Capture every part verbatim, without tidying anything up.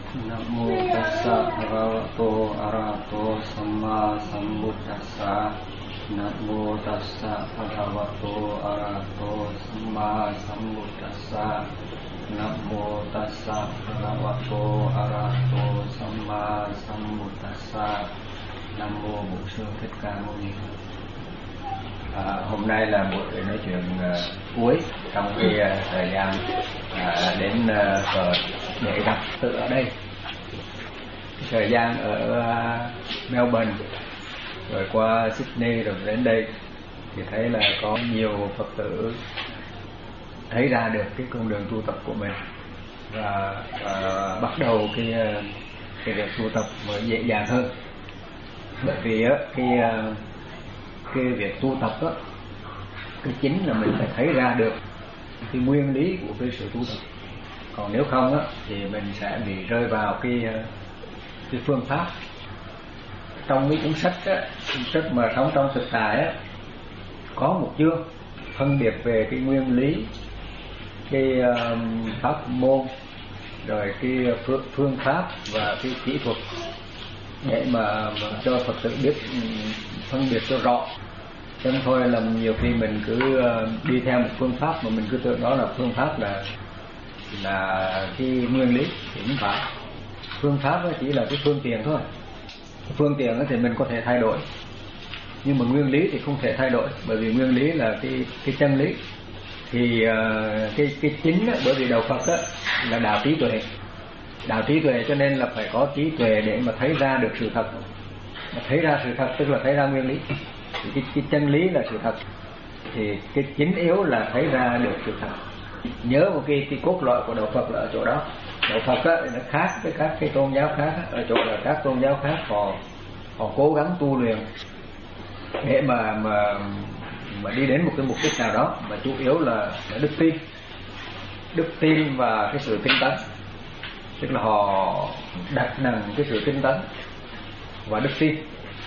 Nam mô Tassa Bhagavato Arahato Samma Sambuddhassa. Nam mô Tassa Bhagavato Arahato Samma Sambuddhassa. Nam mô Tassa Bhagavato Arahato Samma Sambuddhassa. Nam mô Bổn Sư Thích Ca Mâu Ni. À, hôm nay là buổi nói chuyện uh, cuối trong cái uh, thời gian uh, đến uh, để gặp tự ở đây. Thời gian ở uh, Melbourne rồi qua Sydney rồi đến đây thì thấy là có nhiều Phật tử thấy ra được cái con đường tu tập của mình và uh, bắt đầu cái uh, cái việc tu tập mới dễ dàng hơn. Bởi vì uh, cái uh, cái việc tu tập đó, cái chính là mình phải thấy ra được cái nguyên lý của cái sự tu tập. Còn nếu không á thì mình sẽ bị rơi vào cái cái phương pháp. Trong mấy cuốn sách á, cuốn sách mà sống trong thực tại á, có một chương phân biệt về cái nguyên lý, cái um, pháp môn, rồi cái phương, phương pháp và cái kỹ thuật để mà, mà cho Phật tử biết phân biệt cho rõ. Chứ không thôi là nhiều khi mình cứ đi theo một phương pháp mà mình cứ tưởng đó là phương pháp là là cái nguyên lý, thì không phải. Phương pháp chỉ là cái phương tiện thôi. Phương tiện thì mình có thể thay đổi, nhưng mà nguyên lý thì không thể thay đổi, bởi vì nguyên lý là cái cái chân lý. Thì cái cái chính á, bởi vì đạo Phật á, là đạo trí tuệ, đạo trí tuệ cho nên là phải có trí tuệ để mà thấy ra được sự thật. Mà thấy ra sự thật tức là thấy ra nguyên lý. Thì cái, cái chân lý là sự thật, thì cái chính yếu là thấy ra được sự thật. Nhớ một cái, cái cốt lõi của đạo Phật là ở chỗ đó. Đạo Phật á, nó khác với các cái tôn giáo khác á, ở chỗ là các tôn giáo khác họ họ cố gắng tu luyện để mà mà mà đi đến một cái mục đích nào đó, mà chủ yếu là, là đức tin, đức tin và cái sự tinh tấn. Tức là họ đặt nặng cái sự tinh tấn và đức tin.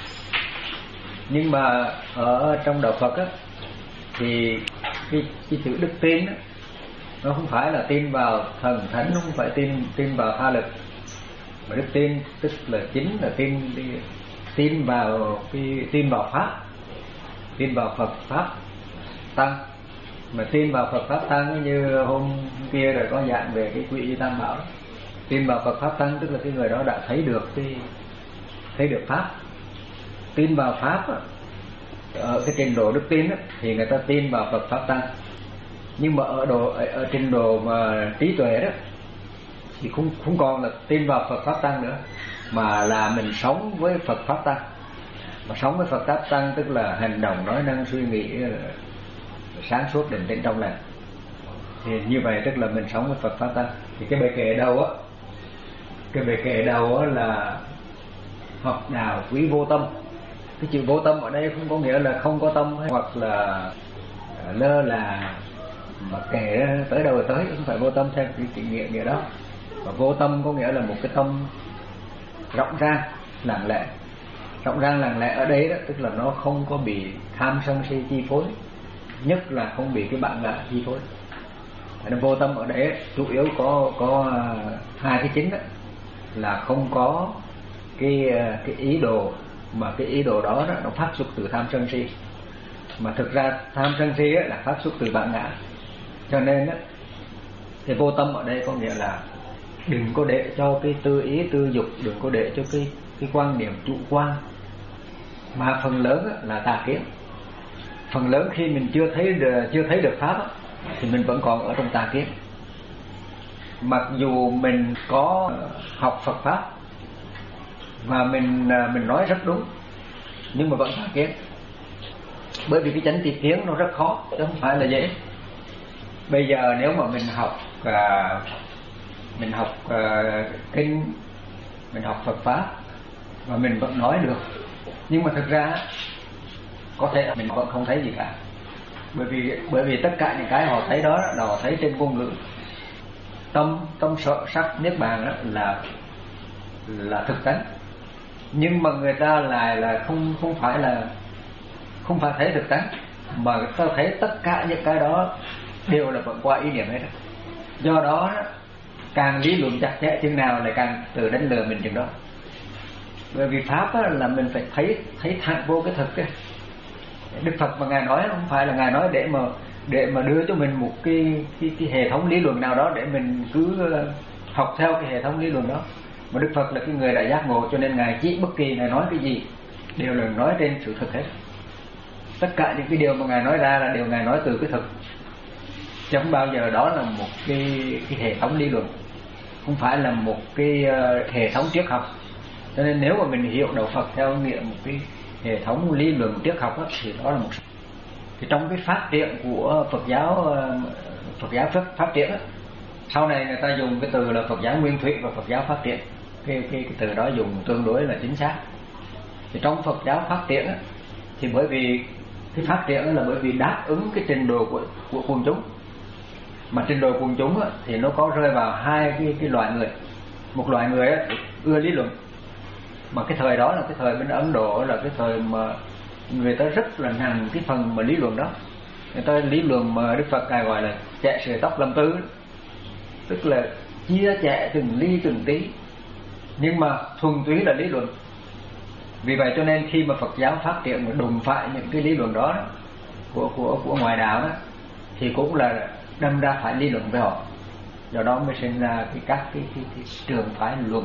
Nhưng mà ở trong đạo Phật á, thì cái, cái chữ đức tin á, nó không phải là tin vào thần thánh, nó không phải tin tin vào tha lực, mà đức tin tức là chính là tin tin vào cái tin vào pháp, tin vào Phật pháp tăng. Mà tin vào Phật pháp tăng như hôm kia rồi có dạng về cái Quy Y Tam Bảo. Tin vào Phật pháp tăng tức là cái người đó đã thấy được cái thấy được pháp. Tin vào pháp á, ở cái trình độ đức tin á, thì người ta tin vào Phật pháp tăng. Nhưng mà ở độ ở, ở trình độ mà trí tuệ đó thì không không còn là tin vào Phật pháp tăng nữa, mà là mình sống với Phật pháp tăng. Mà sống với Phật pháp tăng tức là hành động, nói năng, suy nghĩ sáng suốt, định tĩnh trong lành. Thì như vậy tức là mình sống với Phật pháp tăng. Thì cái bài kệ đầu á, cái bài kệ đầu á là học đạo quý vô tâm. Cái chữ vô tâm ở đây không có nghĩa là không có tâm hay hoặc là lơ là mà kệ tới đâu tới, không phải vô tâm theo cái nghĩa nghĩa đó. Và vô tâm có nghĩa là một cái tâm rộng rang, lặng lẽ. Rộng rang lặng lẽ ở đây đó tức là nó không có bị tham sân si chi phối, nhất là không bị cái bản ngã chi phối. Nên vô tâm ở đây chủ yếu có có hai cái chính đó, là không có cái cái ý đồ, mà cái ý đồ đó, đó nó phát xuất từ tham sân si. Mà thực ra tham sân si là phát xuất từ bản ngã. Cho nên á, thì vô tâm ở đây có nghĩa là đừng có để cho cái tư ý tư dục, đừng có để cho cái cái quan điểm chủ quan. Mà phần lớn á, là tà kiến. Phần lớn khi mình chưa thấy được, chưa thấy được pháp á, thì mình vẫn còn ở trong tà kiến. Mặc dù mình có học Phật pháp và mình mình nói rất đúng, nhưng mà vẫn tà kiến. Bởi vì cái chánh tri kiến nó rất khó, chứ không phải là dễ. Bây giờ nếu mà mình học uh, mình học uh, kinh, mình học Phật pháp và mình vẫn nói được, nhưng mà thực ra có thể mình vẫn không thấy gì cả. Bởi vì bởi vì tất cả những cái họ thấy đó là họ thấy trên ngôn ngữ. Tâm tâm sở sắc niết bàn đó là là thực tánh, nhưng mà người ta lại là không không phải là không phải thấy thực tánh, mà ta thấy tất cả những cái đó đều là vẫn qua ý niệm hết. Do đó càng lý luận chặt chẽ chừng nào lại càng tự đánh lừa mình chừng đó. Bởi vì pháp á, là mình phải thấy thấy thẳng vô cái thực ấy. Đức Phật mà ngài nói không phải là ngài nói để mà để mà đưa cho mình một cái cái, cái hệ thống lý luận nào đó để mình cứ học theo cái hệ thống lý luận đó. Mà Đức Phật là cái người đã giác ngộ, cho nên ngài chỉ bất kỳ ngài nói cái gì đều là nói trên sự thực hết. Tất cả những cái điều mà ngài nói ra là điều ngài nói từ cái thực, chứ không bao giờ đó là một cái cái hệ thống lý luận, không phải là một cái uh, hệ thống triết học. Cho nên nếu mà mình hiểu đạo Phật theo nghĩa một cái hệ thống lý luận triết học đó, thì đó là một. Thì trong cái phát triển của Phật giáo, Phật giáo phát, phát triển đó, sau này người ta dùng cái từ là Phật giáo nguyên thủy và Phật giáo phát triển. Cái, cái, cái từ đó dùng tương đối là chính xác. Thì trong Phật giáo phát triển đó, thì bởi vì cái phát triển đó là bởi vì đáp ứng cái trình độ của, của quần chúng. Mà trình độ quần chúng đó, thì nó có rơi vào hai cái, cái loại người. Một loại người đó, ưa lý luận. Mà cái thời đó là cái thời bên Ấn Độ, là cái thời mà người ta rất là nặng cái phần mà lý luận đó. Người ta lý luận mà Đức Phật ngài gọi là chẻ sợi tóc lâm tứ, tức là chia chẻ từng ly từng tí, nhưng mà thuần túy là lý luận. Vì vậy cho nên khi mà Phật giáo phát triển mà đụng phải những cái lý luận đó, đó của của của ngoại đạo đó, thì cũng là đâm ra phải lý luận với họ. Do đó mới sinh ra cái các cái, cái, cái trường phái luận.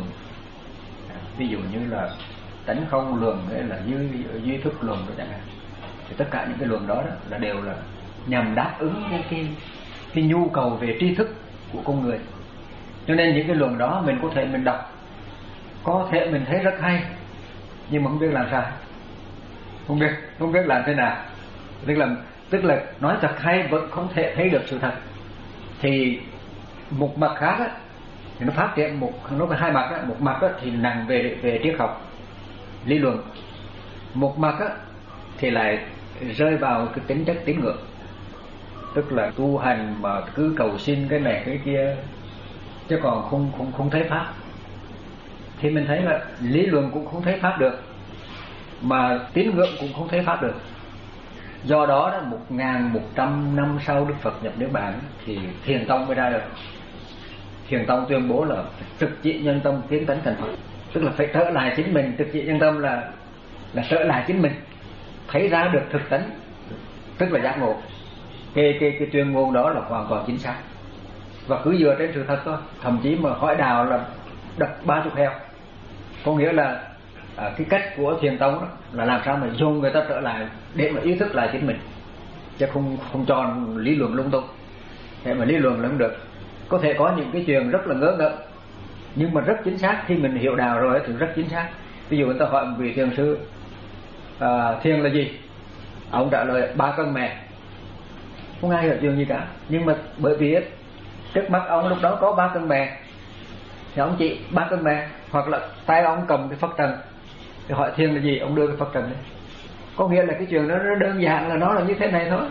Ví dụ như là tánh không luận hay là duy duy thức luận rồi chẳng hạn. Thì tất cả những cái luận đó, đó là đều là nhằm đáp ứng cái cái cái nhu cầu về tri thức của con người. Cho nên những cái luận đó mình có thể mình đọc, có thể mình thấy rất hay, nhưng mà không biết làm sao, không biết không biết làm thế nào. Tức là tức là nói thật hay vẫn không thể thấy được sự thật. Thì một mặt khác á, thì nó phát triển một nó có hai mặt á. Một mặt á, thì nặng về về triết học lý luận, một mặt á, thì lại rơi vào cái tính chất tín ngưỡng, tức là tu hành mà cứ cầu xin cái này cái kia, chứ còn không không không thấy pháp. Thì mình thấy là lý luận cũng không thấy pháp được, mà tín ngưỡng cũng không thấy pháp được. Do đó đó một ngàn một trăm năm sau Đức Phật nhập niết bàn thì Thiền Tông mới ra được. Thiền Tông tuyên bố là trực trị nhân tâm tiến tánh thành Phật, tức là phải trở lại chính mình. Trực trị nhân tâm là là trở lại chính mình, thấy ra được thực tánh, tức là giác ngộ. Cái cái cái tuyên ngôn đó là hoàn toàn chính xác và cứ dựa trên sự thật thôi. Thậm chí mà hỏi đào là đập ba chục heo. Có nghĩa là à, cái cách của Thiền Tông đó là làm sao mà dùng người ta trở lại để mà ý thức lại chính mình, chứ không không cho lý luận lung tung. Thế mà lý luận là không được. Có thể có những cái chuyện rất là ngớ ngẩn, nhưng mà rất chính xác. Khi mình hiểu đạo rồi thì rất chính xác. Ví dụ người ta hỏi một vị thiền sư à, thiền là gì, ông trả lời ba cân mè. Không ai hiểu chuyện gì cả, nhưng mà bởi vì trước mắt ông lúc đó có ba cân mè thì ông chỉ ba cân mè, hoặc là tay ông cầm cái phất trần thì hỏi thiền là gì, ông đưa cái phất trần lên. Có nghĩa là cái chuyện đó nó đơn giản là nó là như thế này thôi.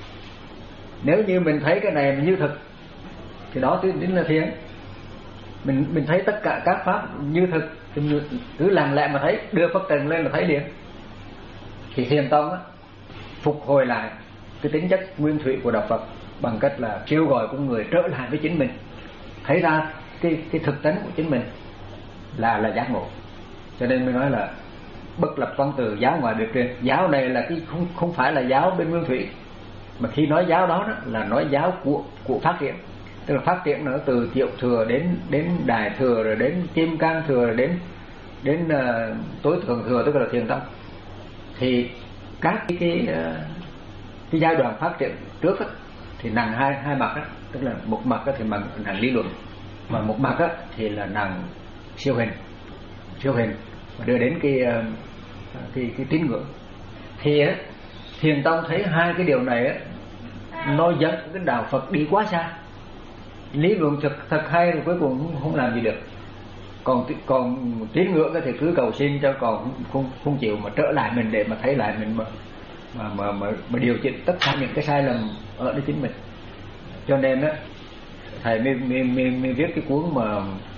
Nếu như mình thấy cái này như thực thì đó chính là thiền. Mình mình thấy tất cả các pháp như thực thì cứ lặng lẽ mà thấy, đưa phất trần lên là thấy liền. Thì Thiền Tông á, phục hồi lại cái tính chất nguyên thủy của đạo Phật bằng cách là kêu gọi con người trở lại với chính mình, thấy ra cái cái thực tánh của chính mình là là giác ngộ. Cho nên mới nói là bất lập văn từ, giáo ngoài biệt truyền. Giáo này là cái không không phải là giáo bên nguyên thủy, mà khi nói giáo đó, đó là nói giáo của của phát triển. Tức là phát triển nó từ tiểu thừa đến đến đại thừa, rồi đến kim cang thừa, rồi đến đến uh, tối thượng thừa, tức là Thiền Tông. Thì các cái cái, uh, cái giai đoạn phát triển trước đó, thì nặng hai hai mặt đó. Tức là một mặt đó thì bằng nặng lý luận, mà một mặt đó thì là nặng siêu hình siêu hình và đưa đến cái uh, cái cái tín ngưỡng. Thì á, Thiền Tông thấy hai cái điều này á, nó dẫn cái đạo Phật đi quá xa. Lý luận thật thật hay rồi cuối cùng không, không làm gì được. Còn còn tín ngưỡng thì cứ cầu xin cho, còn không không, không chịu mà trở lại mình để mà thấy lại mình mà mà mà mà, mà điều chỉnh tất cả những cái sai lầm ở đây chính mình. Cho nên á, thầy mới, mới, mới, mới viết cái cuốn mà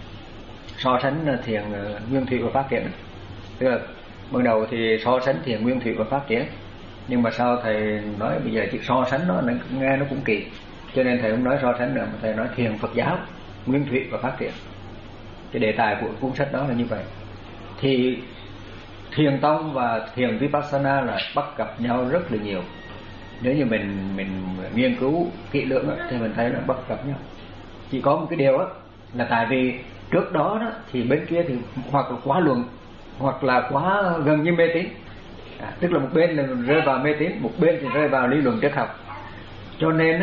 so sánh thiền nguyên thủy và phát triển. Tức là ban đầu thì so sánh thiền nguyên thủy và phát triển, nhưng mà sau thầy nói bây giờ chỉ so sánh nó nghe nó cũng kỳ, cho nên thầy không nói so sánh nữa, mà thầy nói thiền Phật giáo nguyên thủy và phát triển. Cái đề tài của cuốn sách đó là như vậy. Thì thiền tông và thiền vipassana là bắt gặp nhau rất là nhiều. Nếu như mình mình nghiên cứu kỹ lưỡng thì mình thấy là bắt gặp nhau. Chỉ có một cái điều đó, là tại vì trước đó, đó thì bên kia thì hoặc là quá luận, hoặc là quá gần như mê tín. À, tức là một bên là rơi vào mê tín, một bên thì rơi vào lý luận triết học. Cho nên đó,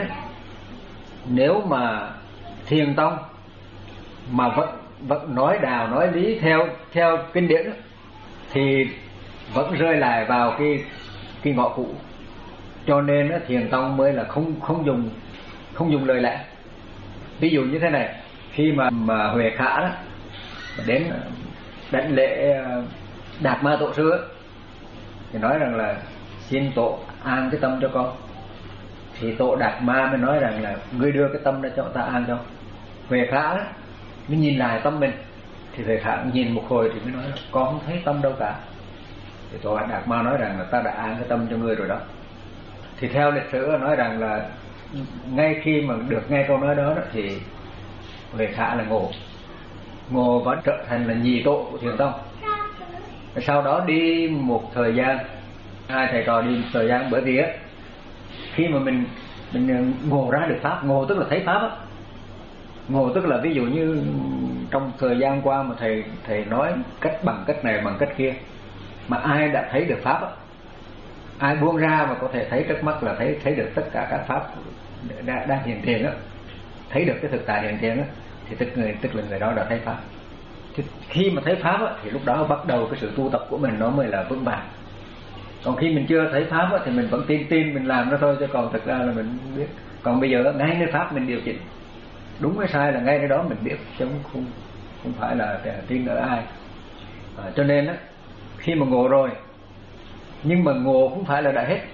nếu mà thiền tông mà vẫn vẫn nói đạo nói lý theo theo kinh điển đó, thì vẫn rơi lại vào cái cái ngõ cũ. Cho nên đó, thiền tông mới là không không dùng không dùng lời lẽ. Ví dụ như thế này, khi mà mà Huệ Khả đó đến đánh lễ Đạt Ma Tổ sư đó, thì nói rằng là xin tổ an cái tâm cho con. Thì tổ Đạt Ma mới nói rằng là ngươi đưa cái tâm ra cho ta an cho. Huệ Khả đó mới nhìn lại tâm mình, thì Huệ Khả nhìn một hồi thì mới nói là con không thấy tâm đâu cả. Thì tổ Đạt Ma nói rằng là ta đã an cái tâm cho ngươi rồi đó. Thì theo lịch sử nói rằng là ngay khi mà được nghe câu nói đó, đó thì Huệ Khả là ngộ ngộ vẫn trở thành là nhị tổ của thiền tông. Sau đó đi một thời gian, hai thầy trò đi một thời gian, bởi vì á khi mà mình mình ngộ ra được pháp, ngộ tức là thấy pháp á, ngộ tức là ví dụ như trong thời gian qua mà thầy thầy nói cách bằng cách này bằng cách kia, mà ai đã thấy được pháp á, ai buông ra mà có thể thấy trước mắt là thấy thấy được tất cả các pháp đã đang hiện tiền á, thấy được cái thực tại hiện tiền á, thì tức người tức là người đó đã thấy pháp. Thì khi mà thấy pháp á, thì lúc đó bắt đầu cái sự tu tập của mình nó mới là vững vàng. Còn khi mình chưa thấy pháp á, thì mình vẫn tin tin mình làm nó thôi, chứ còn thực ra là mình không biết. Còn bây giờ ngay nơi pháp mình điều chỉnh đúng hay sai là ngay nơi đó mình biết, chứ không không phải là tin ở ai. À, cho nên á, khi mà ngộ rồi, nhưng mà ngộ không phải là đã hết.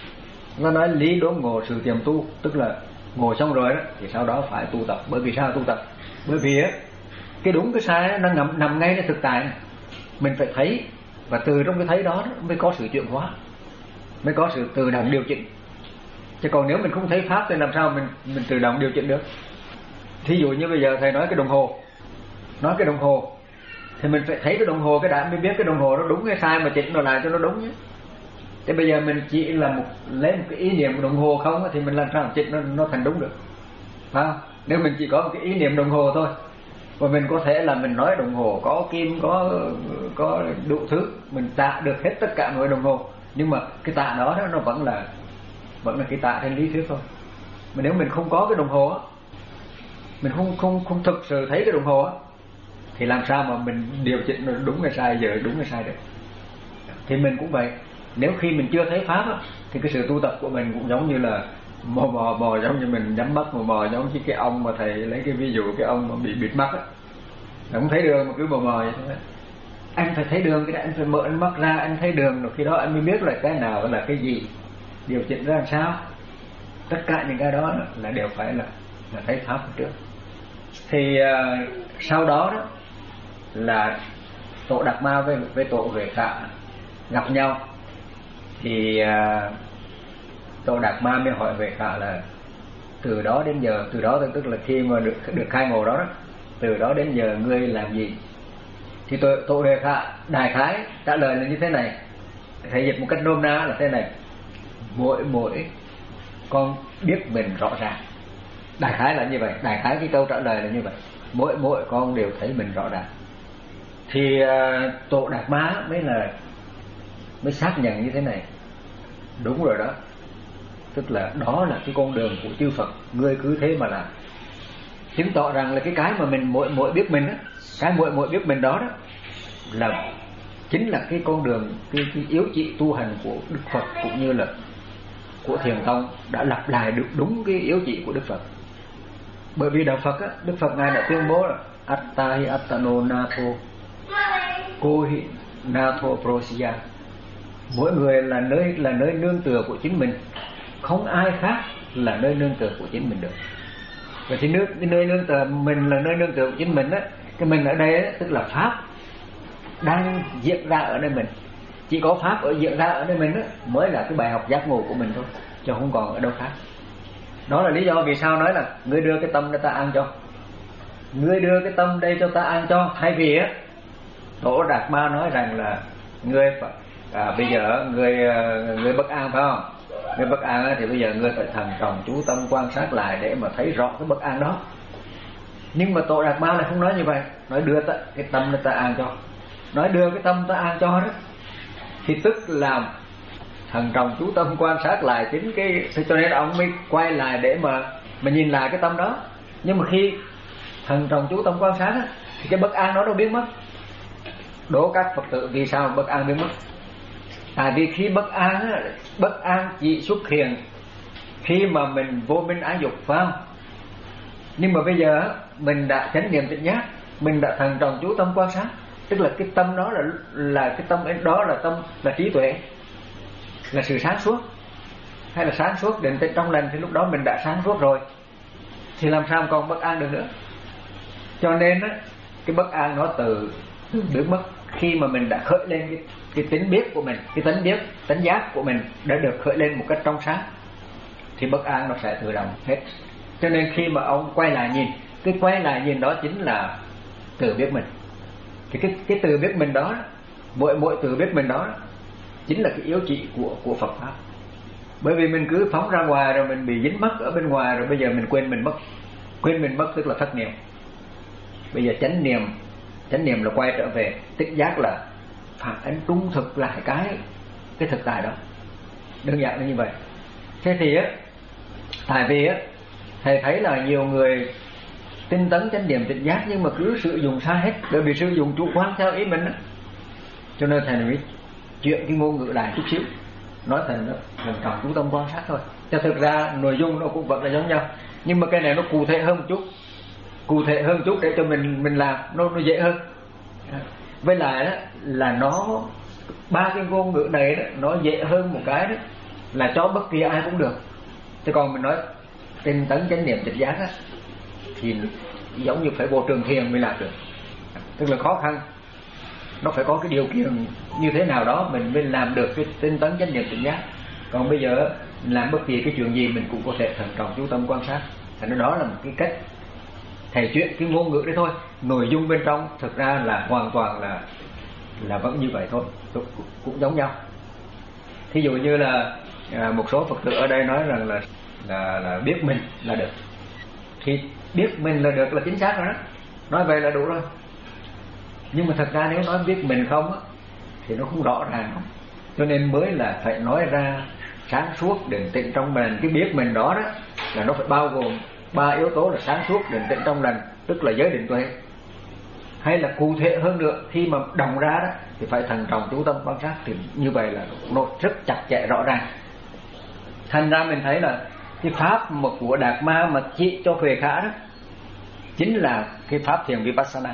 Nó nói lý đốn ngộ sự tiềm tu, tức là ngộ xong rồi đó thì sau đó phải tu tập. Bởi vì sao tu tập? Bởi vì á cái đúng cái sai đó, nó nằm nằm ngayในthực tại này. Mình phải thấy, và từ trong cái thấy đó, đó mới có sự chuyển hóa, mới có sự tự động điều chỉnh. Chứ còn nếu mình không thấy pháp thì làm sao mình mình tự động điều chỉnh được? Thí dụ như bây giờ thầy nói cái đồng hồ, nói cái đồng hồ thì mình phải thấy cái đồng hồ cái đã mới biết cái đồng hồ nó đúng hay sai mà chỉnh nó lại cho nó đúng nhé. Thế bây giờ mình chỉ là một lấy một cái ý niệm của đồng hồ không thì mình làm sao chỉnh nó nó thành đúng được, phải không? Nếu mình chỉ có một cái ý niệm đồng hồ thôi, và mình có thể là mình nói đồng hồ có kim có có đủ thứ, mình tạ được hết tất cả mọi đồng hồ, nhưng mà cái tạ đó, đó nó vẫn là vẫn là cái tạ trên lý thuyết thôi. Mà nếu mình không có cái đồng hồ á, mình không không không thực sự thấy cái đồng hồ á, thì làm sao mà mình điều chỉnh nó đúng hay sai, giờ đúng hay sai được? Thì mình cũng vậy. Nếu khi mình chưa thấy pháp á, thì cái sự tu tập của mình cũng giống như là mò mò mò giống như mình nhắm mắt mò mò, giống như cái ông mà thầy lấy cái ví dụ cái ông mà bị bịt mắt á, không thấy đường mà cứ mò mò vậy thôi. Anh phải thấy đường, cái đã anh phải mở anh mắt ra, anh thấy đường rồi khi đó anh mới biết là cái nào là cái gì, điều chỉnh ra làm sao. Tất cả những cái đó là đều phải là là thấy pháp trước. Thì uh, sau đó đó là tổ Đạt Ma với với tổ Huệ Khả gặp nhau, thì uh, tổ Đạt Ma mới hỏi Huệ Khả là từ đó đến giờ, từ đó tức là khi mà được được khai ngộ đó, đó từ đó đến giờ ngươi làm gì? Thì tổ tổ Huệ Khả đại khái trả lời là như thế này, thầy dịch một cách nôm na là thế này: mỗi mỗi con biết mình rõ ràng. Đại khái là như vậy, đại khái cái câu trả lời là như vậy, mỗi mỗi con đều thấy mình rõ ràng. Thì uh, tổ Đạt Ma mới là mới xác nhận như thế này, đúng rồi đó, tức là đó là cái con đường của chư Phật, ngươi cứ thế mà làm. Chứng tỏ rằng là cái cái mà mình mỗi mỗi biết mình á, cái mỗi mỗi biết mình đó đó là chính là cái con đường, cái, cái yếu trị tu hành của Đức Phật cũng như là của Thiền tông đã lặp lại được đúng cái yếu trị của Đức Phật. Bởi vì đạo Phật á, Đức Phật ngài đã tuyên bố là Atta hi attano natho ko hi natho prosya, mỗi người là nơi là nơi nương tựa của chính mình, không ai khác là nơi nương tựa của chính mình được. Và thì nước cái nơi nương tựa mình là nơi nương tựa của chính mình á, cái mình ở đây á, tức là pháp đang diễn ra ở nơi mình. Chỉ có pháp ở diễn ra ở nơi mình á, mới là cái bài học giác ngộ của mình thôi, chứ không còn ở đâu khác. Đó là lý do vì sao nói là ngươi đưa cái tâm để ta an cho. ngươi đưa cái tâm đây cho ta an cho. Thay vì á, Tổ Đạt Ma nói rằng là ngươi à, bây giờ ngươi ngươi bất an phải không? Ngươi bất an á, thì bây giờ ngươi phải thần trọng chú tâm quan sát lại để mà thấy rõ cái bất an đó. Nhưng mà Tổ Đạt Ma lại không nói như vậy, nói đưa ta, cái tâm ta an cho. Nói đưa cái tâm ta an cho đó thì tức là thần trọng chú tâm quan sát lại chính cái, cho nên ông mới quay lại để mà mà nhìn lại cái tâm đó. Nhưng mà khi thần trọng chú tâm quan sát á, thì cái bất an đó đâu biến mất. Đố các Phật tử vì sao bất an biến mất? Tại vì khi bất an á, bất an chỉ xuất hiện khi mà mình vô minh ái dục, phải không? Nhưng mà bây giờ mình đã chánh niệm tỉnh giác, mình đã thần trọng chú tâm quan sát, tức là cái tâm đó là là cái tâm đó là tâm là trí tuệ, là sự sáng suốt, hay là sáng suốt định tĩnh trong lành, thì lúc đó mình đã sáng suốt rồi, thì làm sao còn bất an được nữa. Cho nên á, cái bất an nó từ từ biến mất khi mà mình đã khởi lên cái, cái tính biết của mình, cái tính biết, tính giác của mình đã được khởi lên một cách trong sáng, thì bất an nó sẽ tự động hết. Cho nên khi mà ông quay lại nhìn, cái quay lại nhìn đó chính là tự biết mình. Thì cái cái tự biết mình đó, mỗi mỗi tự biết mình đó chính là cái yếu trị của của Phật pháp. Bởi vì mình cứ phóng ra ngoài rồi mình bị dính mắc ở bên ngoài, rồi bây giờ mình quên mình mất. Quên mình mất tức là thất niệm. Bây giờ chánh niệm, chánh niệm là quay trở về, tích giác là phản ánh trung thực lại cái cái thực tại đó. Đơn giản là như vậy. Thế thì á, tại vì á, thầy thấy là nhiều người tinh tấn chánh niệm tỉnh giác nhưng mà cứ sử dụng sai hết, bởi vì sử dụng chủ quan theo ý mình đó. Cho nên thầy mới chuyện cái ngôn ngữ lại chút xíu, nói thành nó thần trọng chú tâm quan sát thôi. Cho thực ra nội dung nó cũng vẫn là giống nhau, nhưng mà cái này nó cụ thể hơn một chút, cụ thể hơn một chút để cho mình mình làm nó nó dễ hơn. Với lại đó là nó ba cái ngôn ngữ này đó, nó dễ hơn một cái đó là cho bất kỳ ai cũng được. Chứ còn mình nói tinh tấn chánh niệm tỉnh giác á, thì giống như phải vô trường thiền mới làm được, tức là khó khăn, nó phải có cái điều kiện như thế nào đó mình mới làm được cái tinh tấn chánh niệm tỉnh giác. Còn bây giờ làm bất kỳ cái chuyện gì mình cũng có thể thần trọng chú tâm quan sát, thành đó là một cái cách thầy chuyện cái ngôn ngữ đấy thôi, nội dung bên trong thực ra là hoàn toàn là là vẫn như vậy thôi, cũng, cũng giống nhau. Thí dụ như là à, một số Phật tử ở đây nói rằng là là là biết mình là được, thì biết mình là được là chính xác rồi đó, nói vậy là đủ rồi. Nhưng mà thật ra nếu nói biết mình không á, thì nó không rõ ràng không. Cho nên mới là phải nói ra sáng suốt định tĩnh trong mình. Cái biết mình đó đó là nó phải bao gồm ba yếu tố là sáng suốt định tĩnh trong lành, tức là giới định tuệ. Hay là cụ thể hơn nữa, khi mà đồng ra đó thì phải thần trọng chú tâm quan sát, thì như vậy là nó rất chặt chẽ rõ ràng. Thành ra mình thấy là cái pháp mà của Đạt Ma mà chỉ cho Huệ Khả đó chính là cái pháp thiền Vipassana.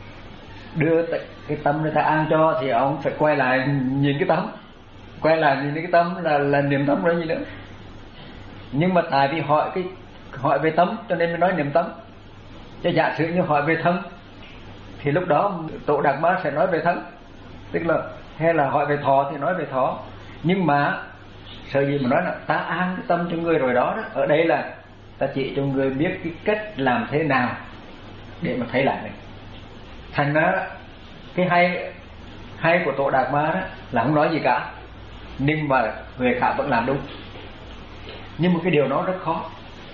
Đưa cái tâm người ta an cho thì ông phải quay lại nhìn cái tâm, quay lại nhìn cái tâm là là niệm tâm rồi gì nữa. Nhưng mà tại vì hỏi cái hỏi về tâm cho nên mới nói niệm tâm. Chứ giả sử như hỏi về thân thì lúc đó Tổ Đạt Ma sẽ nói về thân, tức là hay là hỏi về thọ thì nói về thọ. Nhưng mà sợ gì mà nói là ta an cái tâm cho người rồi đó, đó. Ở đây là ta chỉ cho người biết cái cách làm thế nào để mà thấy lại này. Thành ra cái hay hay của Tổ Đạt Ma đó là không nói gì cả, nhưng mà Huệ Khả vẫn làm đúng. Nhưng mà cái điều đó rất khó.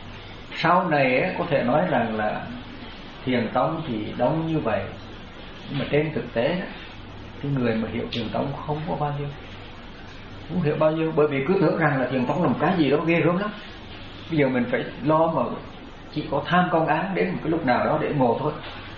Sau này ấy, có thể nói rằng là thiền tông thì đông như vậy, nhưng mà trên thực tế đó, cái người mà hiểu thiền tông không có bao nhiêu, không hiểu bao nhiêu, bởi vì cứ tưởng rằng là thiền tông là một cái gì đó ghê gớm lắm. Bây giờ mình phải lo mà chỉ có tham công án đến một cái lúc nào đó để ngộ thôi.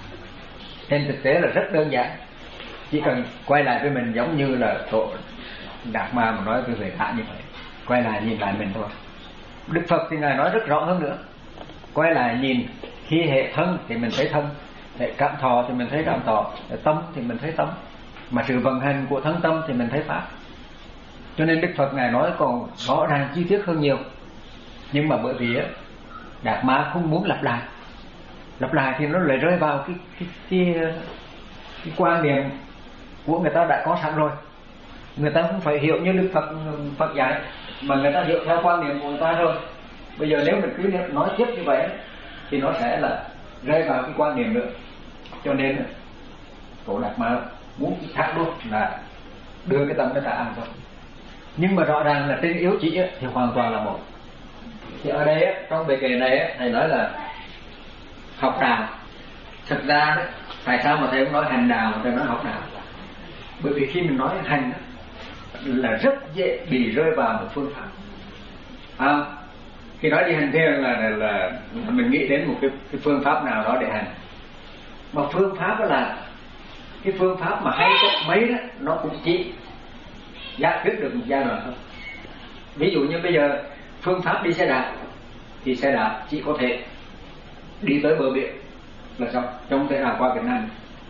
Trên thực tế là rất đơn giản, chỉ cần quay lại với mình giống như là Tổ Đạt Ma mà nói với Huệ Khả như vậy, quay lại nhìn lại mình thôi. Đức Phật thì Ngài nói rất rõ hơn nữa, quay lại nhìn khi hệ thân thì mình thấy thân, hệ cảm thọ thì mình thấy cảm thọ, hệ tâm thì mình thấy tâm, mà sự vận hành của thân tâm thì mình thấy pháp. Cho nên Đức Phật Ngài nói còn rõ ràng chi tiết hơn nhiều. Nhưng mà bởi vì á, Đạt Ma không muốn lặp lại, lặp lại thì nó lại rơi vào cái cái cái, cái quan niệm của người ta đã có sẵn rồi. Người ta không phải hiểu như Đức Phật Phật dạy, mà người ta hiểu theo quan niệm của người ta rồi. Bây giờ nếu mình cứ nói tiếp như vậy thì nó sẽ là rơi vào cái quan niệm nữa. Cho nên Tổ Đạt Ma muốn thẳng luôn là đưa cái tâm nó ra ăn thôi. Nhưng mà rõ ràng là trên yếu chỉ ấy, thì hoàn toàn là một. Thì ở đây ấy, trong bài kệ này ấy, thầy nói là học đạo. Thực ra đấy, tại sao mà thầy không nói hành đạo mà thầy nói học đạo? Bởi vì khi mình nói hành là rất dễ bị rơi vào một phương pháp. À, khi nói đi hành thiền là, là, là mình nghĩ đến một cái, cái phương pháp nào đó để hành. Mà phương pháp đó là cái phương pháp mà hay cấp mấy đó, nó cũng chỉ giải quyết được một giai đoạn thôi. Ví dụ như bây giờ phương pháp đi xe đạp thì xe đạp chỉ có thể đi tới bờ biển là xong, không thể nào qua Việt Nam.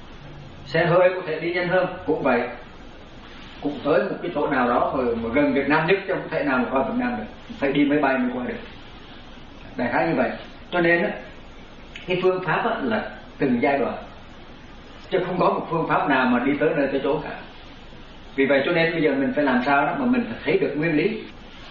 Xe hơi có thể đi nhanh hơn, cũng vậy, cũng tới một cái chỗ nào đó mà, mà gần Việt Nam nhất, chứ không thể nào mà qua Việt Nam được, phải đi máy bay mới qua được. Đại khái như vậy. Cho nên á, cái phương pháp á, là từng giai đoạn, chứ không có một phương pháp nào mà đi tới nơi tới chỗ cả. Vì vậy cho nên bây giờ mình phải làm sao đó mà mình phải thấy được nguyên lý.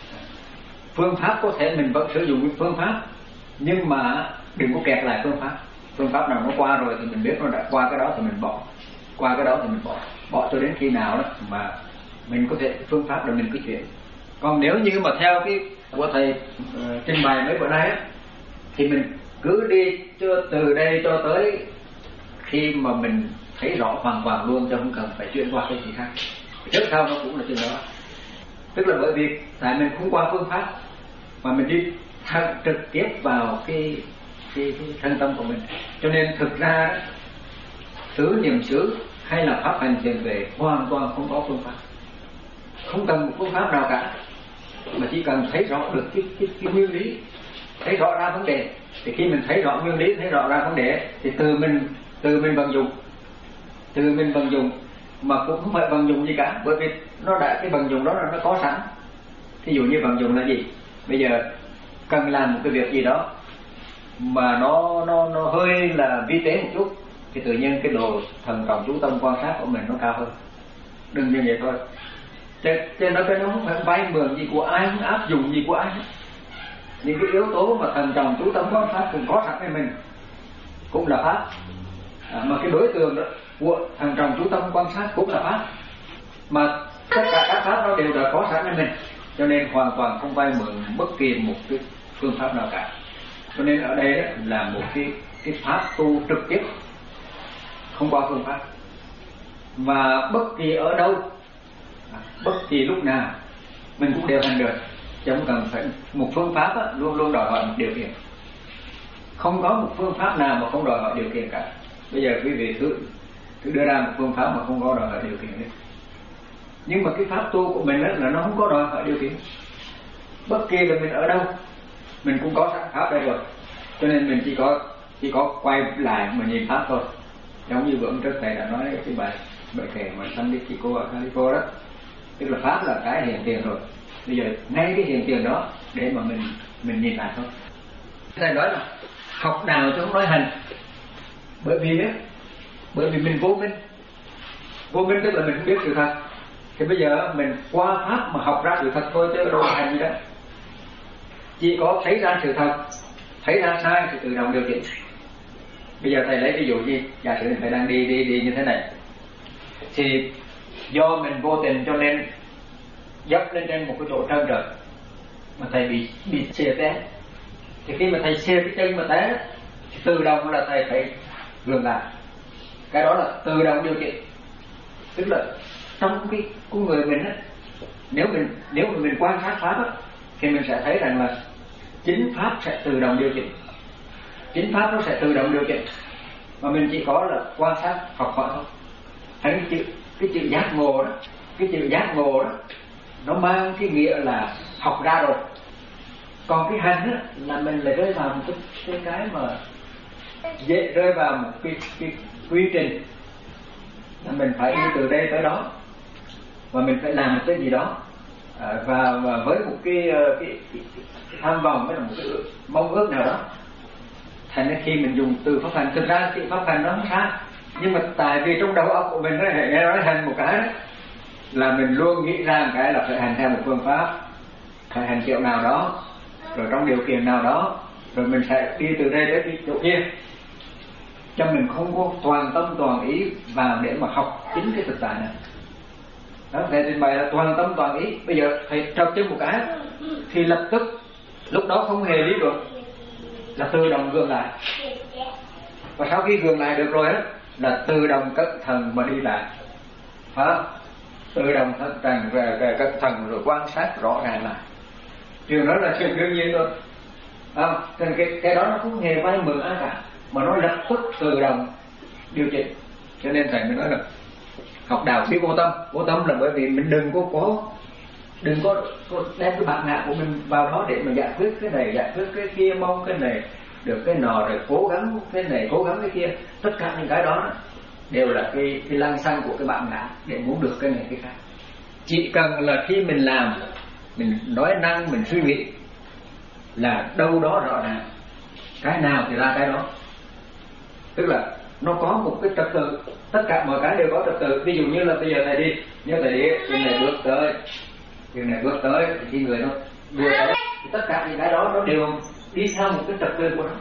Phương pháp có thể mình vẫn sử dụng phương pháp, nhưng mà đừng có kẹt lại phương pháp. Phương pháp nào nó qua rồi thì mình biết nó đã qua cái đó thì mình bỏ, qua cái đó thì mình bỏ, bỏ cho đến khi nào đó mà mình có thể phương pháp rồi mình cứ chuyển. Còn nếu như mà theo cái của thầy uh, trình bày mấy bữa nay á, thì mình cứ đi cho từ đây cho tới khi mà mình thấy rõ hoàn toàn luôn, chứ không cần phải chuyển qua cái gì khác. Trước sau nó cũng là chuyện đó. Tức là bởi vì tại mình không qua phương pháp mà mình đi thân, trực tiếp vào cái, cái, cái thân tâm của mình. Cho nên thực ra tứ niệm xứ hay là pháp hành thiền về hoàn toàn không có phương pháp, không cần một phương pháp nào cả, mà chỉ cần thấy rõ được cái, cái, cái nguyên lý, thấy rõ ra vấn đề. Thì khi mình thấy rõ nguyên lý, thấy rõ ra vấn đề thì từ mình từ mình vận dụng, từ mình vận dụng mà cũng không phải vận dụng gì cả, bởi vì nó đã cái vận dụng đó là nó có sẵn. Ví dụ như vận dụng là gì? Bây giờ cần làm một cái việc gì đó mà nó nó nó hơi là vi tế một chút, thì tự nhiên cái độ thần trọng chú tâm quan sát của mình nó cao hơn. Đừng như vậy thôi. Trên đó cái nó không phải vay mượn gì của ai, không áp dụng gì của ai. Những cái yếu tố mà thần trọng chú tâm quan sát cũng có sẵn với mình, cũng là pháp. À, mà cái đối tượng đó của thần trọng chú tâm quan sát cũng là pháp. Mà tất cả các pháp nó đều đã có sẵn với mình, cho nên hoàn toàn không vay mượn bất kỳ một cái phương pháp nào cả. Cho nên ở đây là một cái cái pháp tu trực tiếp, không qua phương pháp. Và bất kỳ ở đâu, bất kỳ lúc nào mình cũng đều hành được, chứ không cần phải một phương pháp á, luôn luôn đòi hỏi một điều kiện. Không có một phương pháp nào mà không đòi hỏi điều kiện cả. Bây giờ quý vị cứ, cứ đưa ra một phương pháp mà không có đòi hỏi điều kiện đấy. Nhưng mà cái pháp tu của mình là nó không có đòi hỏi điều kiện. Bất kỳ là mình ở đâu, mình cũng có sẵn pháp đây rồi. Cho nên mình chỉ có chỉ có quay lại mà nhìn pháp thôi. Giống như bữa trước thầy đã nói cái bài bài kệ mà Sandikiko ở Calico đó, tức là pháp là cái hiện tiền rồi. Bây giờ ngay cái hiện tiền đó để mà mình mình nhìn lại thôi. Thầy nói là học đạo chứ không nói hành. Bởi vì á, bởi vì mình vô minh. Vô minh tức là mình không biết sự thật. Thì bây giờ mình qua pháp mà học ra sự thật thôi, chứ đâu có hành gì đó. Chỉ có thấy ra sự thật, thấy ra sai thì tự động điều chỉnh. Bây giờ thầy lấy ví dụ như giả sử thầy đang đi đi đi như thế này, thì do mình vô tình cho nên dấp lên trên một cái chỗ trơn trượt mà thầy bị bị xê té. Thì khi mà thầy xê cái chân mà té thì tự động là thầy phải dừng lại. Cái đó là tự động điều chỉnh. Tức là trong cái con người mình á, nếu mình nếu mà mình quan sát pháp á, thì mình sẽ thấy rằng là chính pháp sẽ tự động điều chỉnh, chính pháp nó sẽ tự động điều chỉnh, mà mình chỉ có là quan sát học hỏi thôi. Hay cái chữ cái chữ giác ngộ đó, cái chữ giác ngộ đó nó mang cái nghĩa là học ra rồi. Còn cái hành á là mình lại rơi vào một cái cái, cái mà dễ rơi vào một cái cái quy trình là mình phải đi từ đây tới đó và mình phải làm một cái gì đó, à, và, và với một cái cái, cái, cái tham vọng, với một cái mong ước nào đó. Thành ra khi mình dùng từ pháp hành, thực ra cái pháp hành nó không sai, nhưng mà tại vì trong đầu óc của mình nó nghe nói hành một cái đó, là mình luôn nghĩ ra một cái là phải hành theo một phương pháp, phải hành kiểu nào đó, rồi trong điều kiện nào đó, rồi mình sẽ đi từ đây tới cái chỗ kia. cho mình không có toàn tâm toàn ý vào để mà học chính cái thực tại này. Đó, thầy trình bày là toàn tâm toàn ý. Bây giờ thầy trao chân một cái thì lập tức lúc đó không hề lý luận, là tự động gượng lại. Và sau khi gượng lại được rồi á, là tự động cất thần mà đi lại, phải không? Tự động cất thần về cất thần rồi quan sát rõ ràng lại. Điều đó là chuyện đương nhiên thôi, không? Nên cái cái đó nó không hề vay mượn ai cả, mà nó lập tức tự động điều chỉnh. Cho nên thầy mới nói là học đạo sĩ vô tâm. Vô tâm là bởi vì mình đừng có có đừng có, có đem cái bản ngã của mình vào đó để mà giải quyết cái này, giải quyết cái kia, mong cái này được cái nọ, rồi cố gắng cái này, cố gắng cái kia. Tất cả những cái đó đều là cái, cái lăng xăng của cái bản ngã để muốn được cái này cái khác. Chỉ cần là khi mình làm, mình nói năng, mình suy nghĩ là đâu đó rõ ràng, cái nào thì ra cái đó. Tức là nó có một cái trật tự, tất cả mọi cái đều có trật tự. Ví dụ như là bây giờ thầy đi, như thầy đi, cái này bước tới, cái này bước tới, thì khi người nó đưa tới, thì tất cả những cái đó nó đều đi theo một cái trật tự của nó.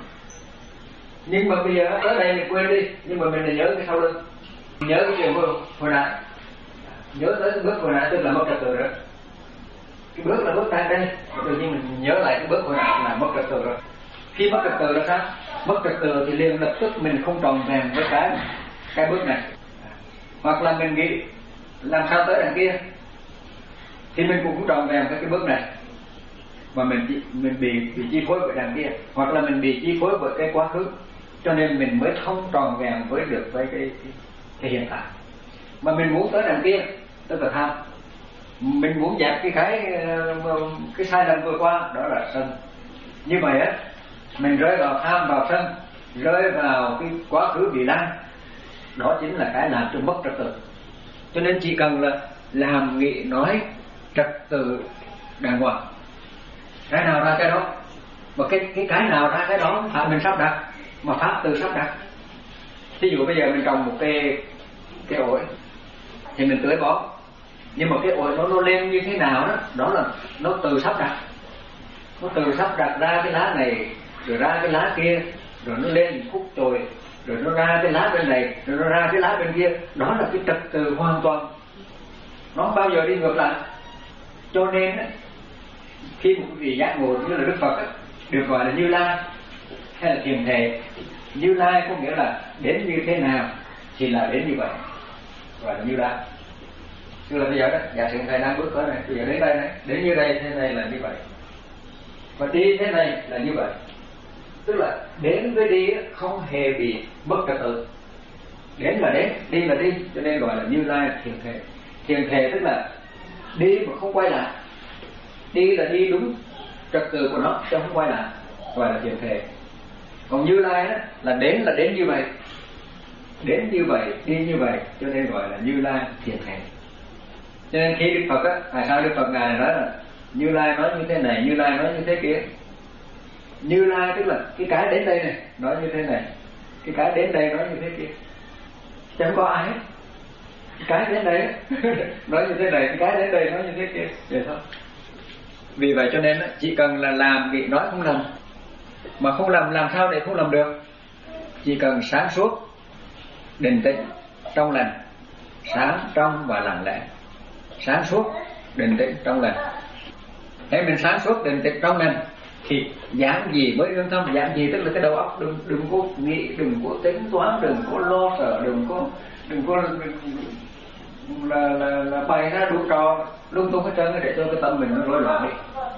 Nhưng mà bây giờ tới đây mình quên đi, nhưng mà mình lại nhớ cái sau lưng, nhớ cái chuyện của hồi nãy, nhớ tới cái bước hồi nãy, tức là mất trật tự rồi. Cái bước là bước sang đây, tự nhiên mình nhớ lại cái bước hồi nãy là mất trật tự rồi. Khi mất trật tự là sao? Mất trật tự thì liền lập tức mình không tròn vẹn với cái cái bước này. Hoặc là mình nghĩ làm sao tới đằng kia thì mình cũng không tròn vẹn với cái bước này, mà mình mình bị bị chi phối bởi đằng kia, hoặc là mình bị chi phối bởi cái quá khứ, cho nên mình mới không tròn vẹn với được với cái, cái, cái hiện tại. Mà mình muốn tới đằng kia tức là tham, mình muốn dẹp cái cái cái sai lầm vừa qua, đó là sân. Như vậy á, mình rơi vào tham, vào sân, rơi vào cái quá khứ bị lăng, đó chính là cái làm cho mất trật tự. Cho nên chỉ cần là làm nghĩ nói trật tự đàng hoàng, cái nào ra cái đó. Mà cái cái cái nào ra cái đó không phải mình sắp đặt, mà pháp tự sắp đặt. Ví dụ bây giờ mình trồng một cái cái ổi thì mình tưới bón, nhưng mà cái ổi nó nó lên như thế nào đó, đó là nó tự sắp đặt. Nó tự sắp đặt ra cái lá này, rồi ra cái lá kia, rồi nó lên khúc chồi, rồi nó ra cái lá bên này, rồi nó ra cái lá bên kia. Đó là cái trật tự hoàn toàn, nó không bao giờ đi ngược lại. Cho nên khi một vị giác ngộ như là Đức Phật á, được gọi là Như Lai hay là Thiền Thể. Như Lai có nghĩa là đến như thế nào thì là đến như vậy, gọi là Như Lai. Tức là bây giờ đó, giả sử thầy đang bước tới này, bây giờ đến đây này, đến như đây thế này là như vậy, và đi thế này là như vậy. Tức là đến với đi không hề bị mất trật tự, đến là đến, đi là đi, cho nên gọi là Như Lai Thiền Thể. Thiền Thể tức là đi mà không quay lại, đi là đi đúng trật tự của nó chứ không quay lại, gọi là Thiền Thể. Còn Như Lai đó, là đến là đến như vậy, đến như vậy, đi như vậy, cho nên gọi là Như Lai Thiền Thể. Cho nên khi Đức Phật á, tại sao Đức Phật ngài nói là Như Lai nói như thế này, Như Lai nói như thế kia. Như Lai tức là cái cái đến đây này nói như thế này, cái cái đến đây nói như thế kia, chẳng có ai. Cái đến đây nói như thế này, cái cái đến đây nói như thế kia, vậy thôi. Vì vậy cho nên chỉ cần là làm việc nói không lầm, mà không làm làm sao để không làm được? Chỉ cần sáng suốt, định tĩnh, trong lành, sáng trong và lặng lẽ. Sáng suốt, định tĩnh, trong lành. Thế mình sáng suốt, định tĩnh, trong lành thì giảng gì mới lương tâm? Giảng gì tức là cái đầu óc đừng đừng có nghĩ, đừng có tính toán, đừng có lo sợ, đừng có đừng có là là, là bày ra đủ trò lung tung hết trơn, để cho cái tâm mình nó rối loạn đi.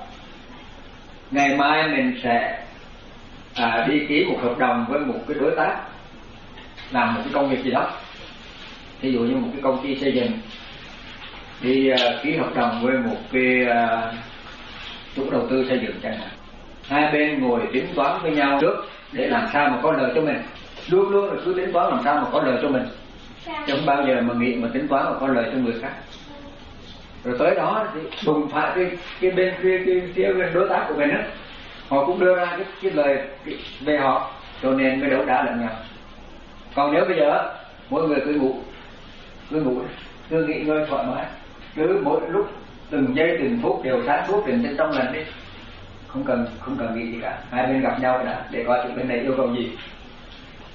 Ngày mai mình sẽ à, đi ký một hợp đồng với một cái đối tác làm một cái công việc gì đó, ví dụ như một cái công ty xây dựng, đi uh, ký hợp đồng với một cái uh, chủ đầu tư xây dựng chẳng hạn. Hai bên ngồi tính toán với nhau trước để làm sao mà có lời cho mình, luôn luôn là cứ tính toán làm sao mà có lời cho mình, chứ không bao giờ mà nghĩ mà tính toán mà có lời cho người khác. Rồi tới đó thì đùng phải cái cái bên kia cái phía bên đối tác của mình á, họ cũng đưa ra cái, cái lời cái, về họ, cho nên mới đấu đá lẫn nhau. Còn nếu bây giờ mỗi người cứ ngủ cứ ngủ cứ nghỉ ngơi thoải mái, cứ mỗi lúc từng giây từng phút đều sáng suốt định tĩnh trong lành đi, không cần không cần nghĩ gì cả. Hai bên gặp nhau đã để coi chuyện bên này yêu cầu gì,